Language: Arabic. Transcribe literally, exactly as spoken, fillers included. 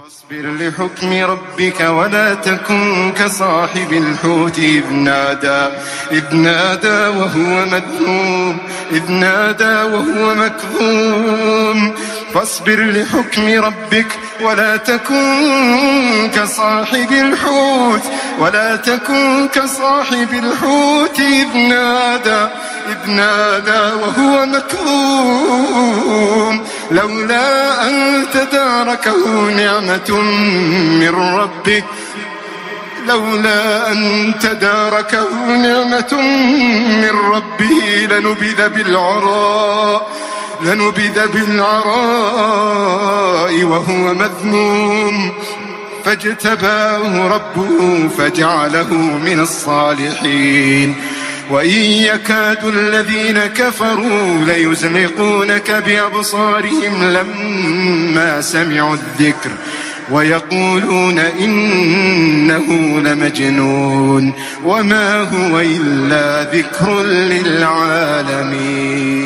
فاصبر لحكم ربك ولا تكن كصاحب الحوت إذ نادى إذ نادى وهو مذموم إذ نادى وهو مكظوم فاصبر لحكم ربك ولا تكن كصاحب الحوت ولا تكن كصاحب الحوت إذ نادى إذ نادى وهو مكظوم لولا أن تداركه نعمة من ربه لولا أن تداركه نعمة من ربه لنبذ بالعراء لنبذ بالعراء وهو مذموم فاجتباه ربه فجعله من الصالحين وإن يكاد الذين كفروا ليزلقونك بأبصارهم لما سمعوا الذكر ويقولون إنه لمجنون وما هو إلا ذكر للعالمين.